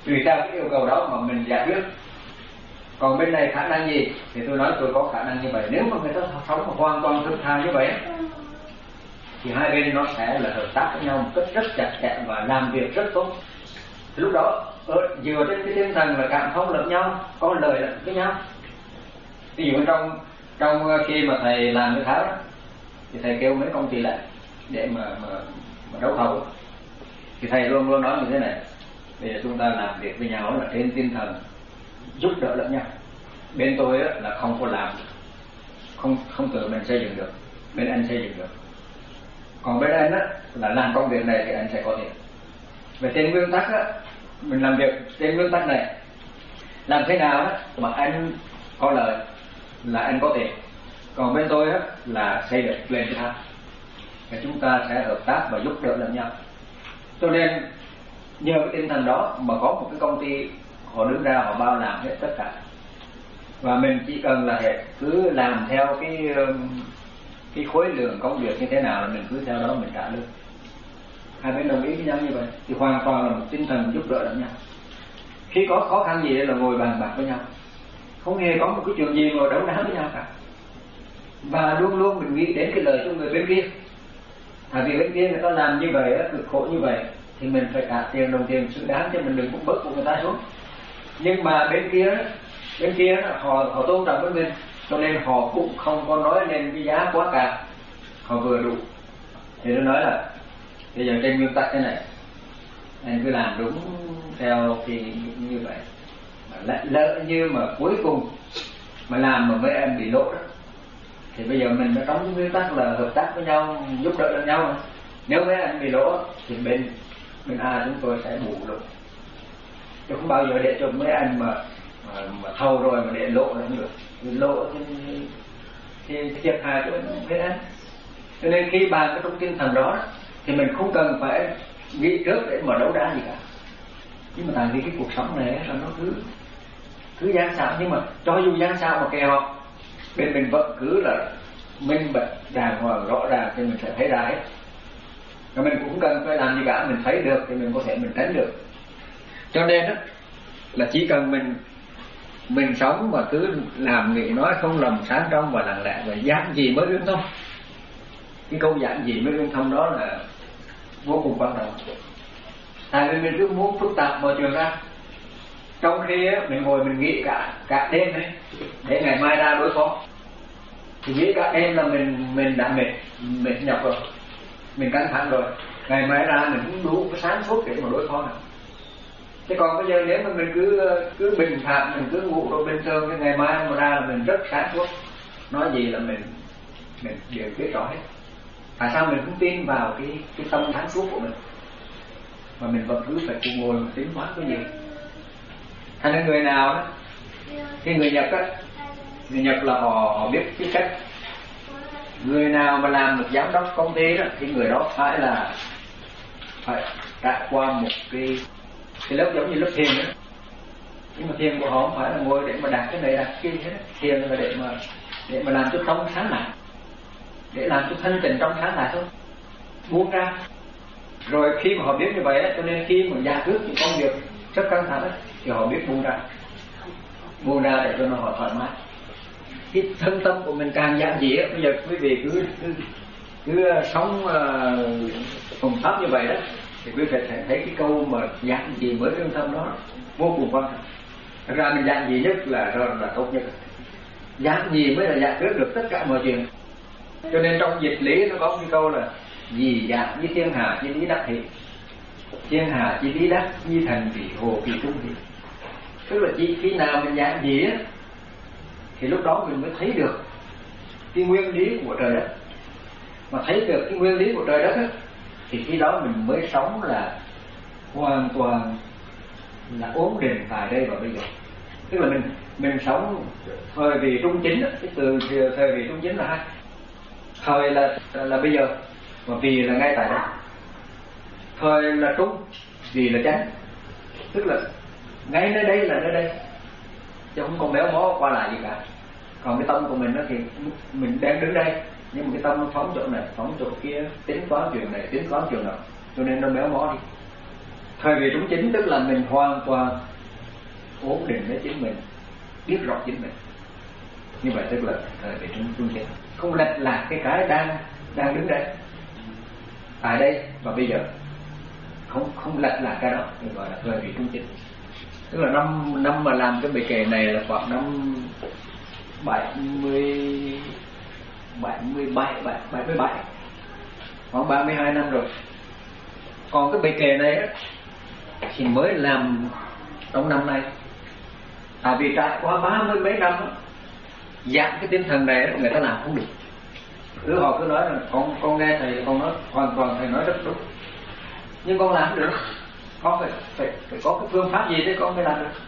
tùy theo cái yêu cầu đó mà mình giải quyết. Còn bên này khả năng gì thì tôi nói tôi có khả năng như vậy. Nếu mà người ta sống hoàn toàn thực thà như vậy thì hai bên nó sẽ là hợp tác với nhau một cách rất chặt chẽ và làm việc rất tốt. Thì lúc đó dựa trên cái tinh thần là cảm thông lẫn nhau, có lời lẫn với nhau. Ví dụ trong trong khi mà thầy làm với Tháo đó, thì thầy kêu mấy công ty lại để mà mà, mà đấu thầu, thì thầy luôn luôn nói như thế này: bây giờ chúng ta làm việc với nhau là trên tinh thần giúp đỡ lẫn nhau. Bên tôi là không có làm, không không tự mình xây dựng được, bên anh xây dựng được. Còn bên anh á là làm công việc này thì anh sẽ có tiền. Về trên nguyên tắc á, mình làm việc trên nguyên tắc này, làm thế nào á mà anh có lợi là anh có tiền. Còn bên tôi á là xây dựng lên cái tháp, và chúng ta sẽ hợp tác và giúp đỡ lẫn nhau. Cho nên nhờ cái tinh thần đó mà có một cái công ty họ đứng ra họ bao làm hết tất cả, và mình chỉ cần là cứ làm theo cái cái khối lượng công việc như thế nào là mình cứ theo đó mình trả lương. Hai bên đồng ý với nhau như vậy thì hoàn toàn là một tinh thần giúp đỡ lẫn nhau. Khi có khó khăn gì là ngồi bàn bạc với nhau, không hề có một cái chuyện gì ngồi đấu đá với nhau cả. Và luôn luôn mình nghĩ đến cái lời của người bên kia. Tại vì bên kia người ta làm như vậy, cực khổ như vậy, thì mình phải trả tiền đồng tiền xứng đáng, chứ mình đừng cũng bớt của người ta xuống. Nhưng mà bên kia bên kia họ họ tôn trọng với mình, cho nên họ cũng không có nói lên cái giá quá cao, họ vừa đủ. Thì nó nói là bây giờ trên nguyên tắc thế này, anh cứ làm đúng theo thì như vậy. Mà lỡ như mà cuối cùng mà làm mà mấy em bị lỗ đó, thì bây giờ mình đã trong cái nguyên tắc là hợp tác với nhau, giúp đỡ lẫn nhau. Nếu mấy anh bị lỗ thì bên bên A chúng tôi sẽ bù lỗ, chứ không bao giờ để cho mấy anh mà mà, mà thâu rồi mà để lỗ là không được. Lỗ thì, thì thiệt hại cho mấy anh. Cho nên khi bàn cái trong tinh thần đó thì mình không cần phải nghĩ trước để mà đấu đá gì cả. Nhưng mà tại vì cái cuộc sống này là nó cứ cứ gian xạo, nhưng mà cho dù gian xạo mà kèo bên mình vẫn cứ là minh bạch đàng hoàng rõ ràng thì mình sẽ thấy ra hết. Và mình cũng không cần phải làm gì cả, mình thấy được thì mình có thể mình tránh được. Cho nên đó là chỉ cần mình mình sống mà cứ làm nghĩ nói không lầm sáng trong và lặng lẽ, và giảng gì mới uyên thông. Cái câu giảng gì mới uyên thông đó là vô cùng quan trọng. Tại vì mình cứ muốn phức tạp mọi chuyện ra, trong khi mình ngồi mình nghĩ cả cả đêm ấy để ngày mai ra đối phó, thì nghĩ cả đêm là mình mình đã mệt mệt nhọc rồi, mình căng thẳng rồi, ngày mai ra mình cũng đủ cái sáng suốt để mà đối phó nào. Thế còn bây giờ nếu mà mình cứ cứ bình thản, mình cứ ngủ rồi bình thường, cái ngày mai mà ra là mình rất sáng suốt, nói gì là mình mình đều biết rõ hết. Tại sao mình không tin vào cái cái tâm sáng suốt của mình, mà mình vẫn cứ phải ngồi mà tính toán cái gì? Thành ra người nào đó, cái người Nhật á, người Nhật là họ họ biết cái cách. Người nào mà làm được giám đốc công ty đó thì người đó phải là phải trải qua một cái cái lớp giống như lớp thiền đó. Nhưng mà thiền của họ không phải là ngồi để mà đạt cái này đạt cái kia, thiền là để mà để mà làm cho trong sáng lại, để làm cho thân tình trong sáng lại thôi, buông ra. Rồi khi mà họ biết như vậy á, cho nên khi mà giải quyết những công việc rất căng thẳng thì họ biết buông ra, buông ra để cho nó họ thoải mái. Cái thân tâm của mình càng giản dị á, bây giờ quý vị cứ cứ, cứ sống uh, cùng pháp như vậy đó, thì quý vị sẽ thấy cái câu mà giản dị mới tương thân đó vô cùng quan trọng. Thật ra mình giản dị nhất là là tốt nhất, giản dị mới là giải quyết được tất cả mọi chuyện. Cho nên trong dịch lý nó có cái câu là dì dạ như thiên hà chi lý đắc thị, thiên hà chi lý đắc như thành vị hồ kỳ trung thị. Tức là chỉ khi nào mình giản dị á thì lúc đó mình mới thấy được cái nguyên lý của trời đất. Mà thấy được cái nguyên lý của trời đất á, thì khi đó mình mới sống là hoàn toàn là ổn định tại đây và bây giờ. Tức là mình mình sống thời vị trung chính đó. Cái từ thời vị trung chính là hai. Thời là là bây giờ, và vì là ngay tại đây. Thời là trung, vì là chánh. Tức là ngay nơi đây là nơi đây, chứ không còn méo mó qua lại gì cả. Còn cái tâm của mình đó thì mình đang đứng đây, nhưng mà cái tâm nó phóng chỗ này, phóng chỗ kia, tính toán chuyện này, tính toán chuyện nào, cho nên nó méo mó đi. Thời vị trung chính tức là mình hoàn toàn ổn định với chính mình, biết rõ chính mình. Như vậy tức là thời vị trung, trung chính, không lệch lạc cái cái đang đang đứng đây tại đây và bây giờ, không không lệch lạc cái đó, mình gọi là thời vị trung chính. Tức là năm năm mà làm cái bài kệ này là khoảng năm bảy mươi bảy mươi bảy bảy mươi bảy, khoảng ba mươi hai năm rồi. Còn cái bài kệ này á, thì mới làm trong năm nay. Tại vì trải qua ba mươi mấy năm á, giảm cái tinh thần này người ta làm không được. Cứ họ cứ nói là con con nghe thầy, con nói hoàn toàn thầy nói rất đúng, nhưng con làm không được. Con phải, phải, phải có cái phương pháp gì để con mới làm được.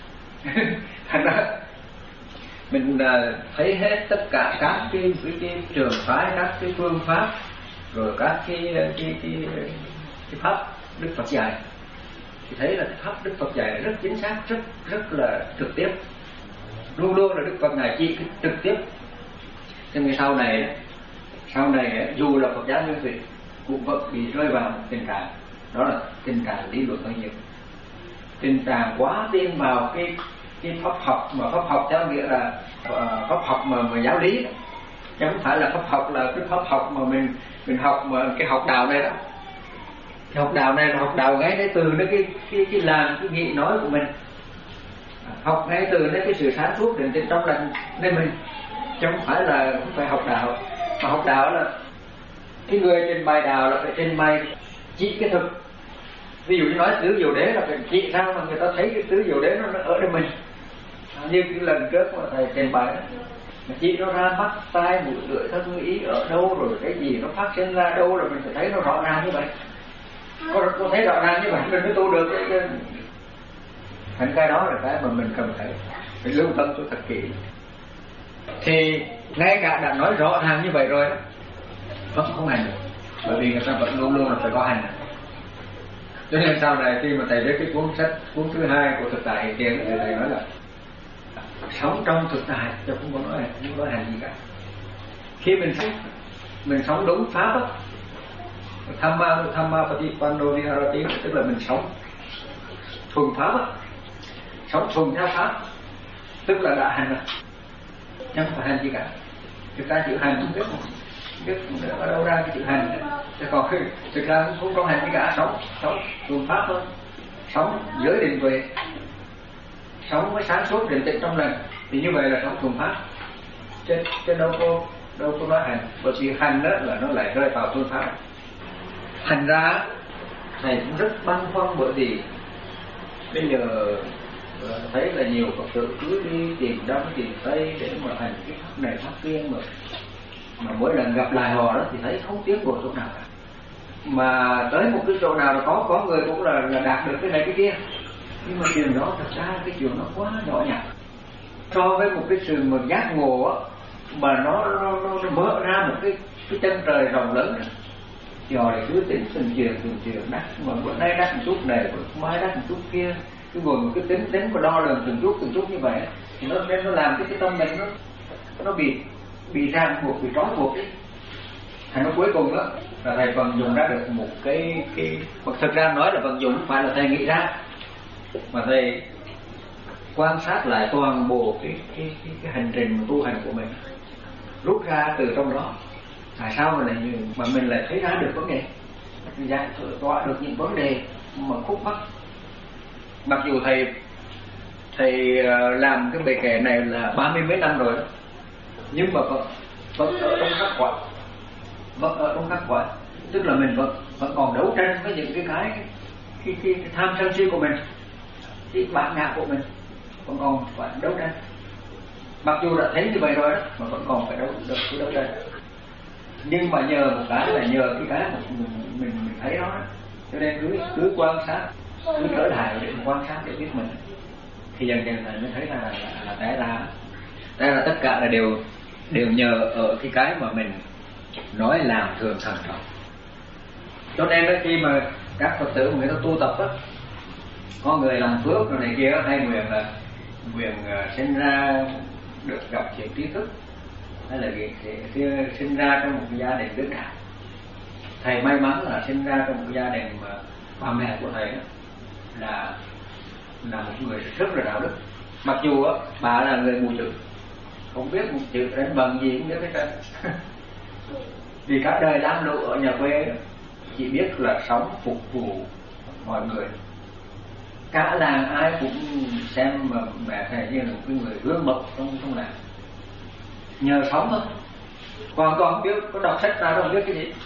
Thành ra mình uh, thấy hết tất cả các cái, cái, cái trường phái, các cái phương pháp, rồi các cái cái, cái, cái, cái pháp Đức Phật dạy, thì thấy là pháp Đức Phật dạy rất chính xác, rất rất là trực tiếp. Luôn luôn là Đức Phật ngài chỉ trực tiếp. Cho nên sau này sau này dù là Phật giáo nguyên thủy cũng vẫn bị rơi vào tình trạng đó là tình trạng lý luận bao nhiêu, tình trạng quá tin vào cái cái pháp học, mà pháp học theo nghĩa là uh, pháp học mà mà giáo lý, chứ không phải là pháp học là cái pháp học mà mình mình học mà cái học đạo này đó. Cái học đạo này là học đạo ngay từ nó cái cái cái làm cái nghĩ nói của mình, học ngay từ nó cái sự sáng suốt đến trên trong lành nên mình, chứ không phải là không phải học đạo. Mà học đạo là cái người trình bày đạo là phải trình bày chỉ cái thực. Ví dụ như nói tứ diệu đế là phải chỉ ra mà người ta thấy cái tứ diệu đế nó, nó ở đây mình. Như cái lần trước mà thầy trình bày đó, chỉ nó ra mắt tai mũi lưỡi thân ý ở đâu, rồi cái gì nó phát sinh ra đâu, rồi mình phải thấy nó rõ ràng như vậy. Có, có thấy rõ ràng như vậy mình mới tu được cái, cái... thành cái đó là cái mà mình cần phải phải lưu tâm cho thật kỹ. Thì ngay cả đã nói rõ ràng như vậy rồi đó, vẫn không hành được, bởi vì người ta vẫn luôn luôn là phải có hành. Cho nên sau này khi mà thầy viết cái cuốn sách cuốn thứ hai của thực tại hiện tiền thì thầy nói là sống trong thực tại, chứ không có nói không có hành gì cả. Khi mình sống mình sống đúng pháp á, Thamma Thamma Patipanno Viharati, tức là mình sống thuần pháp á, sống thuần theo pháp, tức là đã hành rồi, chứ không phải hành gì cả. Chúng ta chịu hành không biết không biết ở đâu ra cái chịu hành, chứ còn thực ra cũng không có hành gì cả, sống sống thuần pháp thôi, sống giới định tuệ, sống với sáng suốt định tĩnh trong lành, thì như vậy là sống thuần pháp, chứ chứ đâu có đâu có nói hành. Bởi vì hành đó là nó lại rơi vào thuần pháp. Thành ra thầy cũng rất băn khoăn, bởi vì bây giờ thấy là nhiều Phật tử cứ đi tìm đông tìm tây để mà hành cái pháp này pháp kia, mà mà mỗi lần gặp lại họ đó thì thấy không tiến bộ chỗ nào cả. Mà tới một cái chỗ nào là có có người cũng là, là đạt được cái này cái kia, nhưng mà điều đó thật ra cái chuyện nó quá nhỏ nhặt so với một cái sự mà giác ngộ á, mà nó nó, nó nó mở ra một cái cái chân trời rộng lớn đó. Thì họ lại cứ tính từng chuyện từng chuyện đắt, mà bữa nay đắt một chút này, bữa mai đắt một chút kia, cứ ngồi một cái tính tính và đo lường từng chút từng chút như vậy, thì nó nên nó làm cái cái tâm mình nó nó bị bị ràng buộc, bị trói buộc ấy. Thành nó cuối cùng đó là thầy vận dụng ra được một cái cái thực ra nói là vận dụng không phải là thầy nghĩ ra, mà thầy quan sát lại toàn bộ cái cái cái, cái hành trình mà tu hành của mình, rút ra từ trong đó tại sao mà lại mà mình lại thấy ra được vấn đề, giải tỏa được những vấn đề mà khúc mắc. Mặc dù thầy thầy làm cái bài kệ này là ba mươi mấy năm rồi đó, nhưng mà vẫn vẫn ở trong khắc khoải, vẫn ở trong khắc khoải, tức là mình vẫn vẫn còn đấu tranh với những cái cái cái, cái, cái tham sân si của mình, cái bản ngã của mình vẫn còn phải đấu tranh. Mặc dù đã thấy như vậy rồi đó, mà vẫn còn phải đấu được cái đấu tranh. Nhưng mà nhờ một cái là nhờ cái cái mà mình mình, mình thấy đó, cho nên cứ cứ quan sát, cứ trở lại để quan sát để biết mình, thì dần dần này mới thấy ra là là, là té ra té ra tất cả là đều đều nhờ ở cái cái mà mình nói làm thường thần trọng. Cho nên đó, khi mà các Phật tử người ta tu tập á, có người làm phước rồi này kia hay nguyện là nguyện uh, sinh ra được gặp chuyện trí thức, hay là việc sinh ra trong một gia đình đức đạo. Thầy may mắn là sinh ra trong một gia đình mà ba mẹ của thầy đó, là là một người rất là đạo đức, mặc dù á bà là người mù chữ, không biết một chữ đánh bằng gì cũng biết hết trơn. Vì cả đời lam lũ ở nhà quê chỉ biết là sống phục vụ mọi người, cả làng ai cũng xem mà mẹ thầy như là một cái người gương mẫu trong trong làng, nhờ sống thôi, hoàn toàn không biết, có đọc sách ra đâu không biết cái gì,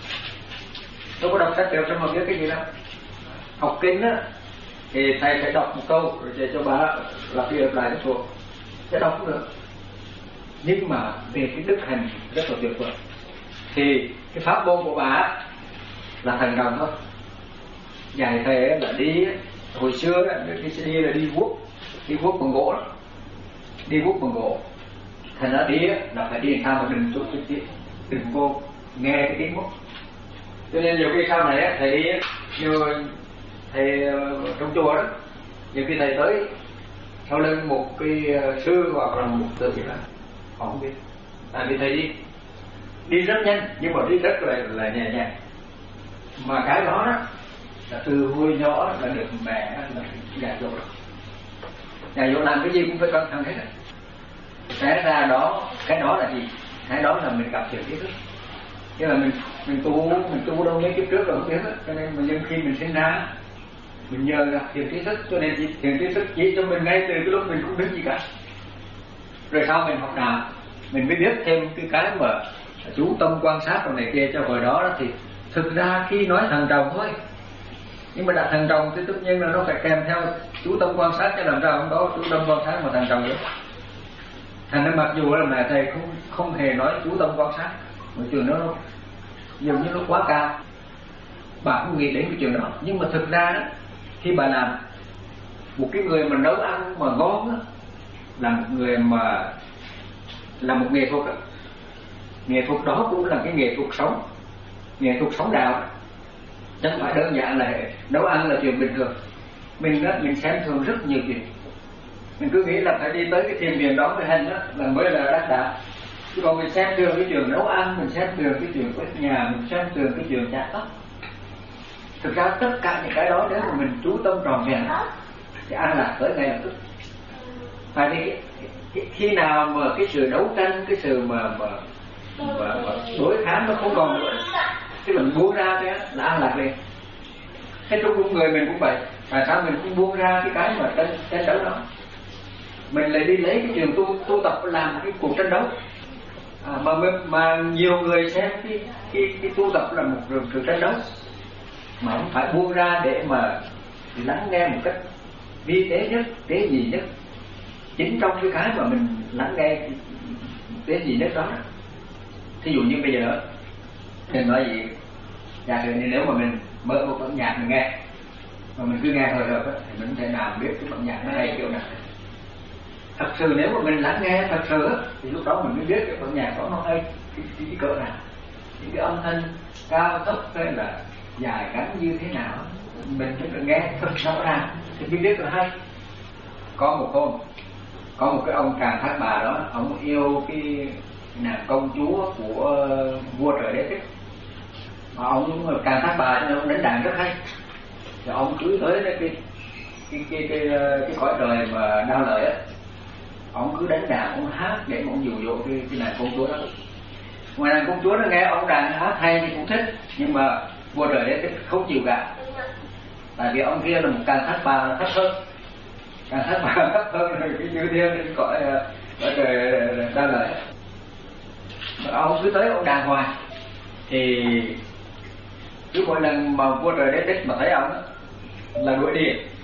đâu có đọc sách được sao mà biết cái gì đâu. Học kinh á thì thầy phải đọc một câu rồi để cho bà lặp đi lặp lại cái thuộc, sẽ đọc cũng được, nhưng mà về cái đức hành rất là tuyệt vời. Thì cái pháp môn của bà là thần đồng thôi. Dạy thầy là đi, hồi xưa cái sẽ đi là đi vuốt, đi vuốt bằng gỗ đó, đi vuốt bằng gỗ. Thành ra đi là phải đi làm sao mà đừng chút chút chút, đừng vô nghe cái tiếng vuốt. Cho nên nhiều khi sau này thầy đi như thầy trong chùa đó, nhiều khi thầy tới sau lưng một cái sư hoặc là một từ gì đó, họ không biết, tại vì thầy đi đi rất nhanh nhưng mà đi rất là là nhẹ nhàng. Mà cái đó đó là từ hồi nhỏ là được mẹ là dạy dỗ rồi, dạy dỗ làm cái gì cũng phải cẩn thận hết. Cái ra đó, cái đó là gì? Cái đó là mình gặp thiền trí thức. Chứ là mình mình tu mình tu đâu mấy kiếp trước rồi không biết hết, cho nên mà nhưng khi mình sinh ra mình nhờ gặp thiền trí thức, cho nên thiền trí thức chỉ cho mình ngay từ cái lúc mình không biết gì cả. Rồi sau mình học đạo mình mới biết thêm cái cái mà chú tâm quan sát trong này kia. Cho hồi đó, đó thì thực ra khi nói thần trọng thôi, nhưng mà đã thần trọng thì tất nhiên là nó phải kèm theo chú tâm quan sát, chứ làm sao không có chú tâm quan sát mà thần trọng nữa. Thành ra mặc dù là mẹ thầy không không hề nói chú tâm quan sát, mà trường nó dường như nó quá cao, bà không nghĩ đến cái trường đó. Nhưng mà thực ra đó, khi bà làm một cái người mà nấu ăn mà ngon đó, là một người mà là một nghệ thuật đó. Nghệ thuật đó cũng là cái nghệ thuật sống, nghệ thuật sống đạo, chứ không phải đơn giản là nấu ăn là chuyện bình thường. Mình đó, mình xem thường rất nhiều chuyện, mình cứ nghĩ là phải đi tới cái thiền viện đó mới hành đó là mới là đắc đạo. Chứ còn mình xem thường cái chuyện nấu ăn, mình xem thường cái chuyện quét nhà, mình xem thường cái chuyện chặt tóc. Thực ra tất cả những cái đó nếu mà mình chú tâm tròn vẹn thì an lạc tới ngay lập tức. Phải đi khi nào mà cái sự đấu tranh, cái sự mà mà, mà, mà đối kháng nó không còn nữa, thì mình buông ra thế là an lạc liền. Thế trong con người mình cũng vậy, tại sao mình không buông ra cái cái mà tranh tranh đấu đó, mình lại đi lấy cái chuyện tu tu tập làm cái cuộc tranh đấu. À, mà mà nhiều người xem cái cái cái tu tập là một sự tranh đấu, mà không phải buông ra để mà lắng nghe một cách vi tế nhất, tế nhị nhất. Chính trong cái cái mà mình lắng nghe tế nhị nhất đó, thí dụ như bây giờ đừng nói gì, giả sử như nếu mà mình mở một bản nhạc mình nghe, mà mình cứ nghe hồi hợp thì mình có thể nào biết cái bản nhạc nó hay kiểu nào. Thật sự nếu mà mình lắng nghe thật sự thì lúc đó mình mới biết cái bản nhạc đó nó hay cái, cái, cái cỡ nào, những cái âm thanh cao thấp hay là dài ngắn như thế nào, mình phải nghe thật rõ ràng thì mới biết là hay. Có một hôm có một cái ông Càn Thác Bà đó, ông yêu cái nàng công chúa của vua Trời Đế Thích, mà ông Càn Thác Bà cho nên ông đánh đàn rất hay. Rồi ông cứ tới cái cái cái cái cái, cái cõi trời mà đau lợi á, ông cứ đánh đàn, ông hát để mà ông dụ dỗ cái, cái nàng công chúa đó. Ngoài nàng công chúa nó nghe ông đàn hát hay thì cũng thích, nhưng mà vua Trời Đế Thích không chịu cả, tại vì ông kia là một Càn Thác Bà thấp hơn, Càn Thác Bà thấp hơn rồi cái chữ thiên trên cõi cõi trời đau lợi. Ông cứ tới ông đàn hoài, thì cứ mỗi lần mà vua Trời Đế Thích mà thấy ông là đuổi đi,